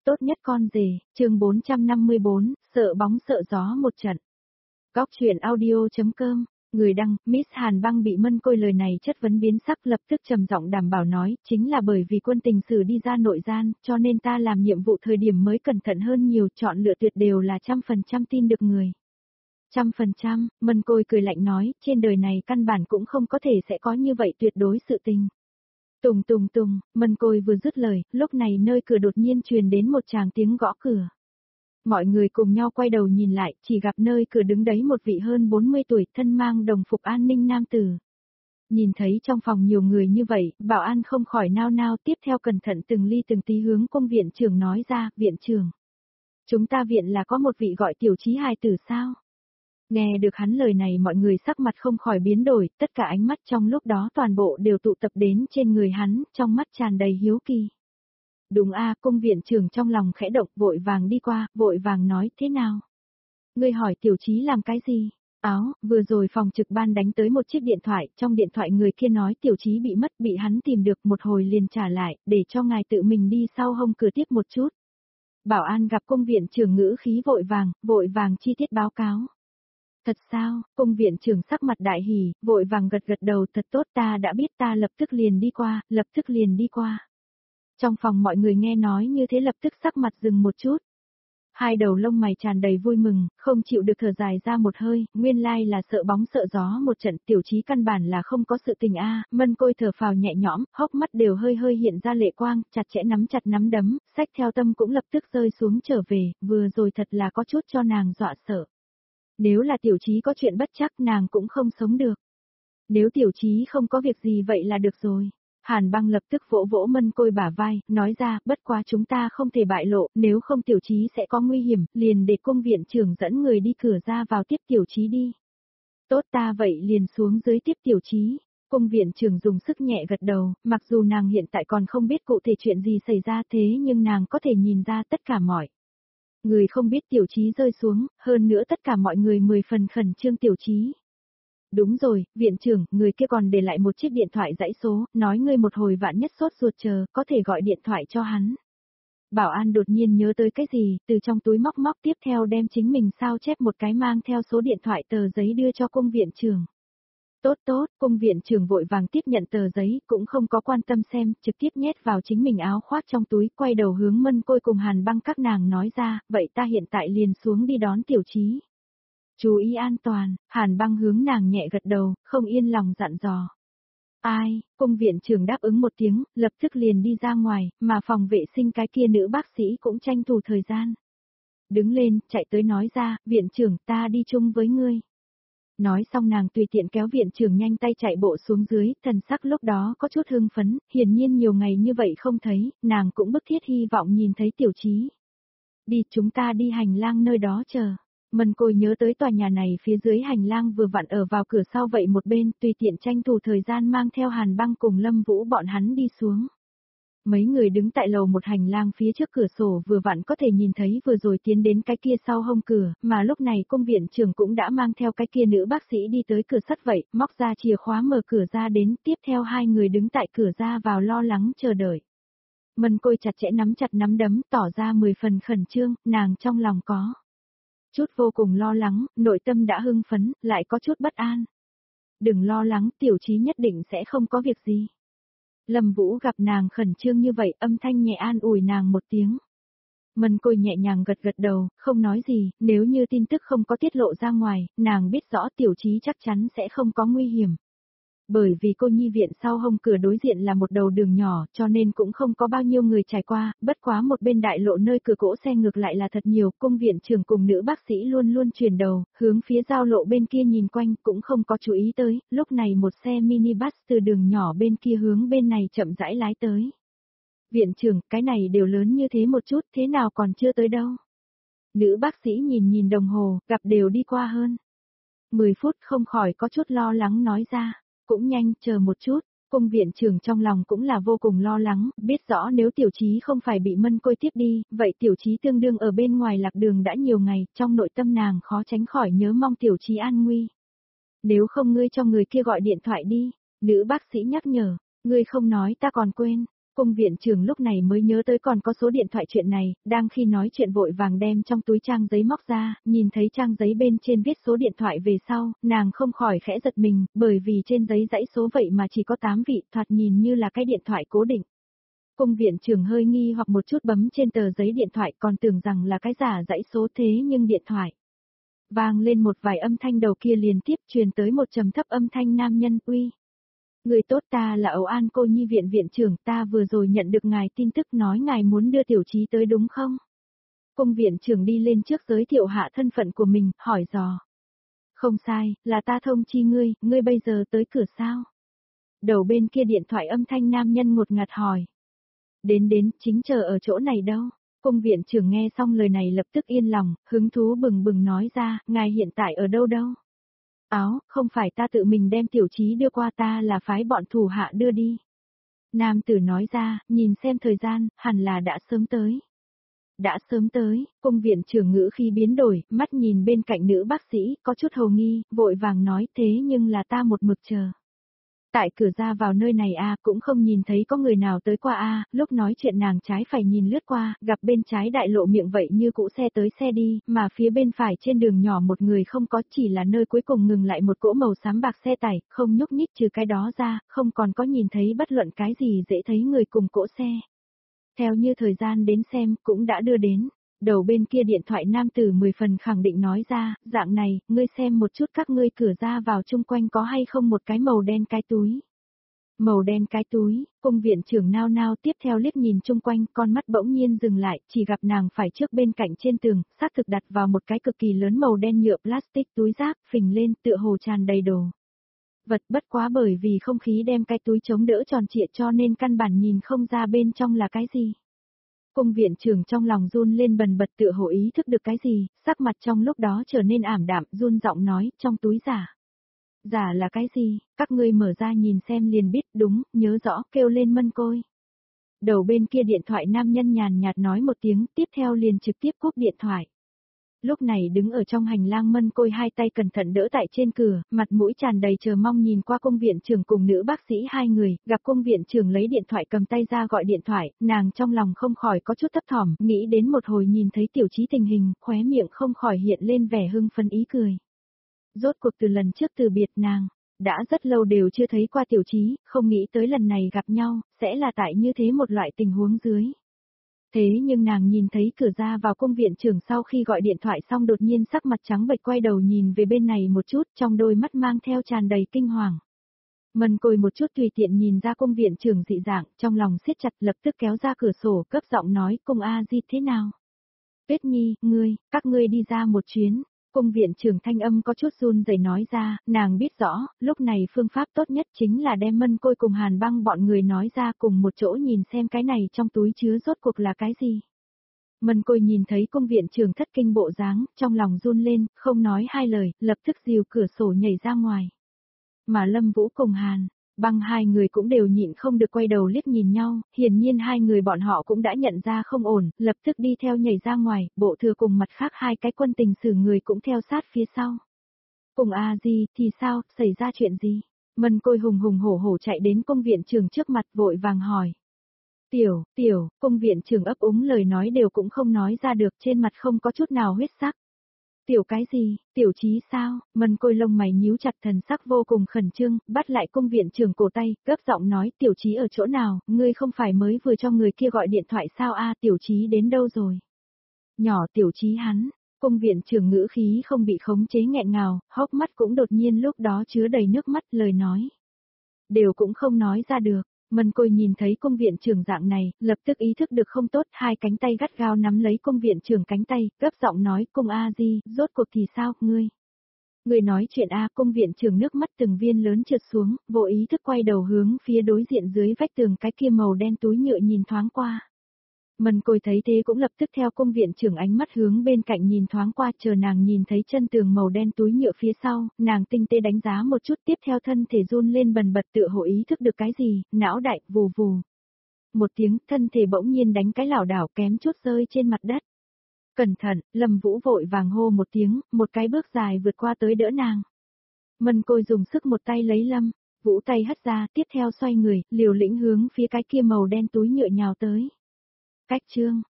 Tốt nhất con rể, chương 454, sợ bóng sợ gió một trận. Góc truyện audio.com, người đăng, Miss Hàn Băng bị Mân Côi lời này chất vấn biến sắc lập tức trầm giọng đảm bảo nói, chính là bởi vì quân tình sử đi ra nội gian, cho nên ta làm nhiệm vụ thời điểm mới cẩn thận hơn nhiều, chọn lựa tuyệt đều là 100% tin được người. 100%, Mân Côi cười lạnh nói, trên đời này căn bản cũng không có thể sẽ có như vậy tuyệt đối sự tình. Tùng tùng tùng, Mân Côi vừa dứt lời, lúc này nơi cửa đột nhiên truyền đến một tràng tiếng gõ cửa. Mọi người cùng nhau quay đầu nhìn lại, chỉ gặp nơi cửa đứng đấy một vị hơn 40 tuổi, thân mang đồng phục an ninh nam tử. Nhìn thấy trong phòng nhiều người như vậy, bảo an không khỏi nao nao, tiếp theo cẩn thận từng ly từng tí hướng cung viện trưởng nói ra, viện trưởng. Chúng ta viện là có một vị gọi Tiểu Chí hài tử sao? Nghe được hắn lời này mọi người sắc mặt không khỏi biến đổi, tất cả ánh mắt trong lúc đó toàn bộ đều tụ tập đến trên người hắn, trong mắt tràn đầy hiếu kỳ. Đúng a, cung viện trưởng trong lòng khẽ động, vội vàng đi qua, vội vàng nói, thế nào? Ngươi hỏi Tiểu Chí làm cái gì? Vừa rồi phòng trực ban đánh tới một chiếc điện thoại, trong điện thoại người kia nói Tiểu Chí bị mất, bị hắn tìm được, một hồi liền trả lại, để cho ngài tự mình đi sau hông cửa tiếp một chút. Bảo an gặp cung viện trưởng ngữ khí vội vàng chi tiết báo cáo. Thật sao, cung viện trưởng sắc mặt đại hỉ, vội vàng gật đầu, thật tốt, ta đã biết, ta lập tức liền đi qua. Trong phòng mọi người nghe nói như thế lập tức sắc mặt dừng một chút. Hai đầu lông mày tràn đầy vui mừng, không chịu được thở dài ra một hơi, nguyên lai là sợ bóng sợ gió một trận, Tiểu Chí căn bản là không có sự tình a. Mân Côi thở phào nhẹ nhõm, hốc mắt đều hơi hiện ra lệ quang, chặt nắm đấm, sách theo tâm cũng lập tức rơi xuống trở về, vừa rồi thật là có chút cho nàng dọa sợ. Nếu là Tiểu Chí có chuyện bất chắc nàng cũng không sống được. Nếu Tiểu Chí không có việc gì vậy là được rồi. Hàn Băng lập tức vỗ Mân Côi bả vai, nói ra, bất quá chúng ta không thể bại lộ, nếu không Tiểu Chí sẽ có nguy hiểm, liền để cung viện trưởng dẫn người đi cửa ra vào tiếp Tiểu Chí đi. Tốt, ta vậy liền xuống dưới tiếp Tiểu Chí. Cung viện trưởng dùng sức nhẹ gật đầu, mặc dù nàng hiện tại còn không biết cụ thể chuyện gì xảy ra thế nhưng nàng có thể nhìn ra tất cả mọi. Người không biết Tiểu Chí rơi xuống, hơn nữa tất cả mọi người 10 phần khẩn trương Tiểu Chí. Đúng rồi, viện trưởng, người kia còn để lại một chiếc điện thoại dãy số, nói ngươi một hồi vạn nhất sốt ruột chờ, có thể gọi điện thoại cho hắn. Bảo an đột nhiên nhớ tới cái gì, từ trong túi móc tiếp theo đem chính mình sao chép một cái mang theo số điện thoại tờ giấy đưa cho cung viện trưởng. Tốt, cung viện trưởng vội vàng tiếp nhận tờ giấy, cũng không có quan tâm xem, trực tiếp nhét vào chính mình áo khoác trong túi, quay đầu hướng Mân Côi cùng Hàn Băng các nàng nói ra, vậy ta hiện tại liền xuống đi đón Tiểu Chí. Chú ý an toàn, Hàn Băng hướng nàng nhẹ gật đầu, không yên lòng dặn dò. Ai, cung viện trưởng đáp ứng một tiếng, lập tức liền đi ra ngoài, mà phòng vệ sinh cái kia nữ bác sĩ cũng tranh thủ thời gian. Đứng lên, chạy tới nói ra, viện trưởng ta đi chung với ngươi. Nói xong nàng tùy tiện kéo viện trưởng nhanh tay chạy bộ xuống dưới, thần sắc lúc đó có chút hưng phấn, hiển nhiên nhiều ngày như vậy không thấy, nàng cũng bức thiết hy vọng nhìn thấy Tiểu Chí. Đi, chúng ta đi hành lang nơi đó chờ. Mân Côi nhớ tới tòa nhà này phía dưới hành lang vừa vặn ở vào cửa sau vậy một bên, tùy tiện tranh thủ thời gian mang theo Hàn Băng cùng Lâm Vũ bọn hắn đi xuống. Mấy người đứng tại lầu một hành lang phía trước cửa sổ vừa vặn có thể nhìn thấy vừa rồi tiến đến cái kia sau hông cửa, mà lúc này cung viện trưởng cũng đã mang theo cái kia nữ bác sĩ đi tới cửa sắt vậy, móc ra chìa khóa mở cửa ra đến, tiếp theo hai người đứng tại cửa ra vào lo lắng chờ đợi. Mân Côi chặt nắm đấm, tỏ ra 10 phần khẩn trương, nàng trong lòng có chút vô cùng lo lắng, nội tâm đã hưng phấn, lại có chút bất an. Đừng lo lắng, Tiểu Chí nhất định sẽ không có việc gì. Lâm Vũ gặp nàng khẩn trương như vậy, âm thanh nhẹ an ủi nàng một tiếng. Mân Côi nhẹ nhàng gật đầu, không nói gì, nếu như tin tức không có tiết lộ ra ngoài, nàng biết rõ Tiểu Chí chắc chắn sẽ không có nguy hiểm. Bởi vì cô nhi viện sau hông cửa đối diện là một đầu đường nhỏ, cho nên cũng không có bao nhiêu người trải qua, bất quá một bên đại lộ nơi cửa cỗ xe ngược lại là thật nhiều, cung viện trưởng cùng nữ bác sĩ luôn chuyển đầu, hướng phía giao lộ bên kia nhìn quanh, cũng không có chú ý tới, lúc này một xe minibus từ đường nhỏ bên kia hướng bên này chậm rãi lái tới. Viện trưởng, cái này đều lớn như thế một chút, thế nào còn chưa tới đâu. Nữ bác sĩ nhìn đồng hồ, gặp đều đi qua hơn 10 phút, không khỏi có chút lo lắng nói ra. Cũng nhanh, chờ một chút, cung viện trưởng trong lòng cũng là vô cùng lo lắng, biết rõ nếu Tiểu Chí không phải bị Mân Côi tiếp đi, vậy Tiểu Chí tương đương ở bên ngoài lạc đường đã nhiều ngày, trong nội tâm nàng khó tránh khỏi nhớ mong Tiểu Chí an nguy. Nếu không ngươi cho người kia gọi điện thoại đi, nữ bác sĩ nhắc nhở, ngươi không nói ta còn quên, Cung viện trưởng lúc này mới nhớ tới còn có số điện thoại chuyện này, đang khi nói chuyện vội vàng đem trong túi trang giấy móc ra, nhìn thấy trang giấy bên trên viết số điện thoại về sau, nàng không khỏi khẽ giật mình, bởi vì trên giấy dãy số vậy mà chỉ có 8 vị, thoạt nhìn như là cái điện thoại cố định. Cung viện trưởng hơi nghi hoặc một chút bấm trên tờ giấy điện thoại còn tưởng rằng là cái giả dãy số thế nhưng điện thoại. Vang lên một vài âm thanh đầu kia liền tiếp truyền tới một trầm thấp âm thanh nam nhân uy. Người tốt ta là Âu An cô nhi viện viện trưởng ta vừa rồi nhận được ngài tin tức nói ngài muốn đưa tiểu trí tới đúng không? Cung viện trưởng đi lên trước giới thiệu hạ thân phận của mình, hỏi dò. Không sai, là ta thông chi ngươi, ngươi bây giờ tới cửa sao? Đầu bên kia điện thoại âm thanh nam nhân ngột ngạt hỏi. Đến, chính chờ ở chỗ này đâu. Cung viện trưởng nghe xong lời này lập tức yên lòng, hứng thú bừng bừng nói ra, ngài hiện tại ở đâu đâu? Không phải ta tự mình đem tiểu trí đưa qua ta là phái bọn thủ hạ đưa đi. Nam tử nói ra, nhìn xem thời gian, hẳn là đã sớm tới. Đã sớm tới, cung viện trưởng ngữ khi biến đổi, mắt nhìn bên cạnh nữ bác sĩ, có chút hồ nghi, vội vàng nói thế nhưng là ta một mực chờ. Tại cửa ra vào nơi này cũng không nhìn thấy có người nào tới qua lúc nói chuyện nàng trái phải nhìn lướt qua, gặp bên trái đại lộ miệng vậy như cũ xe tới xe đi, mà phía bên phải trên đường nhỏ một người không có, chỉ là nơi cuối cùng ngừng lại một cỗ màu xám bạc xe tải, không nhúc nhích trừ cái đó ra, không còn có nhìn thấy bất luận cái gì dễ thấy người cùng cỗ xe. Theo như thời gian đến xem, cũng đã đưa đến. Đầu bên kia điện thoại nam tử 10 phần khẳng định nói ra, dạng này, ngươi xem một chút các ngươi cửa ra vào chung quanh có hay không một cái màu đen cái túi. Màu đen cái túi, cung viện trưởng nao nao tiếp theo liếc nhìn chung quanh, con mắt bỗng nhiên dừng lại, chỉ gặp nàng phải trước bên cạnh trên tường, xác thực đặt vào một cái cực kỳ lớn màu đen nhựa plastic túi rác, phình lên, tựa hồ tràn đầy đồ. Vật bất quá bởi vì không khí đem cái túi chống đỡ tròn trịa cho nên căn bản nhìn không ra bên trong là cái gì. Cung viện trưởng trong lòng run lên bần bật tựa hồ ý thức được cái gì, sắc mặt trong lúc đó trở nên ảm đạm, run giọng nói, trong túi giả. Giả là cái gì, các ngươi mở ra nhìn xem liền biết, đúng, nhớ rõ, kêu lên mân côi. Đầu bên kia điện thoại nam nhân nhàn nhạt nói một tiếng, tiếp theo liền trực tiếp cúp điện thoại. Lúc này đứng ở trong hành lang mân côi hai tay cẩn thận đỡ tại trên cửa, mặt mũi tràn đầy chờ mong nhìn qua cung viện trưởng cùng nữ bác sĩ hai người, gặp cung viện trưởng lấy điện thoại cầm tay ra gọi điện thoại, nàng trong lòng không khỏi có chút thấp thỏm, nghĩ đến một hồi nhìn thấy tiểu trí tình hình, khóe miệng không khỏi hiện lên vẻ hưng phấn ý cười. Rốt cuộc từ lần trước từ biệt nàng, đã rất lâu đều chưa thấy qua tiểu trí, không nghĩ tới lần này gặp nhau, sẽ là tại như thế một loại tình huống dưới. Thế nhưng nàng nhìn thấy cửa ra vào cung viện trưởng sau khi gọi điện thoại xong đột nhiên sắc mặt trắng bệch quay đầu nhìn về bên này một chút, trong đôi mắt mang theo tràn đầy kinh hoàng. Mân Côi một chút tùy tiện nhìn ra cung viện trưởng dị dạng, trong lòng siết chặt lập tức kéo ra cửa sổ cấp giọng nói, cung A Di thế nào? Tuyết Nhi, các ngươi đi ra một chuyến. Cung viện trưởng thanh âm có chút run rẩy nói ra, nàng biết rõ, lúc này phương pháp tốt nhất chính là đem Mân Côi cùng Hàn Băng bọn người nói ra cùng một chỗ nhìn xem cái này trong túi chứa rốt cuộc là cái gì. Mân Côi nhìn thấy cung viện trưởng thất kinh bộ dáng, trong lòng run lên, không nói hai lời, lập tức dìu cửa sổ nhảy ra ngoài. Mà Lâm Vũ cùng Hàn Băng hai người cũng đều nhịn không được quay đầu liếc nhìn nhau, hiển nhiên hai người bọn họ cũng đã nhận ra không ổn, lập tức đi theo nhảy ra ngoài, bộ thừa cùng mặt khác hai cái quân tình sử người cũng theo sát phía sau. Cùng A Di thì sao, xảy ra chuyện gì? Mân Côi hùng hùng hổ hổ chạy đến cung viện trưởng trước mặt vội vàng hỏi. Tiểu, cung viện trưởng ấp úng lời nói đều cũng không nói ra được, trên mặt không có chút nào huyết sắc. Tiểu cái gì, tiểu trí sao? Mân Côi lông mày nhíu chặt thần sắc vô cùng khẩn trương, bắt lại cung viện trưởng cổ tay, gấp giọng nói tiểu trí ở chỗ nào, ngươi không phải mới vừa cho người kia gọi điện thoại sao tiểu trí đến đâu rồi? Nhỏ tiểu trí hắn, cung viện trưởng ngữ khí không bị khống chế nghẹn ngào, hốc mắt cũng đột nhiên lúc đó chứa đầy nước mắt lời nói. Đều cũng không nói ra được. Mân Côi nhìn thấy cung viện trưởng dạng này, lập tức ý thức được không tốt, hai cánh tay gắt gao nắm lấy cung viện trưởng cánh tay, gấp giọng nói, cung A Di, rốt cuộc thì sao, ngươi? Ngươi nói chuyện cung viện trưởng nước mắt từng viên lớn trượt xuống, vô ý thức quay đầu hướng phía đối diện dưới vách tường cái kia màu đen túi nhựa nhìn thoáng qua. Mân Côi thấy thế cũng lập tức theo cung viện trưởng ánh mắt hướng bên cạnh nhìn thoáng qua, chờ nàng nhìn thấy chân tường màu đen túi nhựa phía sau, nàng tinh tế đánh giá một chút, tiếp theo thân thể run lên bần bật tựa hồ ý thức được cái gì, não đại, vù vù. Một tiếng, thân thể bỗng nhiên đánh cái lảo đảo kém chút rơi trên mặt đất. Cẩn thận, Lâm Vũ vội vàng hô một tiếng, một cái bước dài vượt qua tới đỡ nàng. Mân Côi dùng sức một tay lấy Lâm Vũ tay hất ra, tiếp theo xoay người, liều lĩnh hướng phía cái kia màu đen túi nhựa nhào tới. Cách chương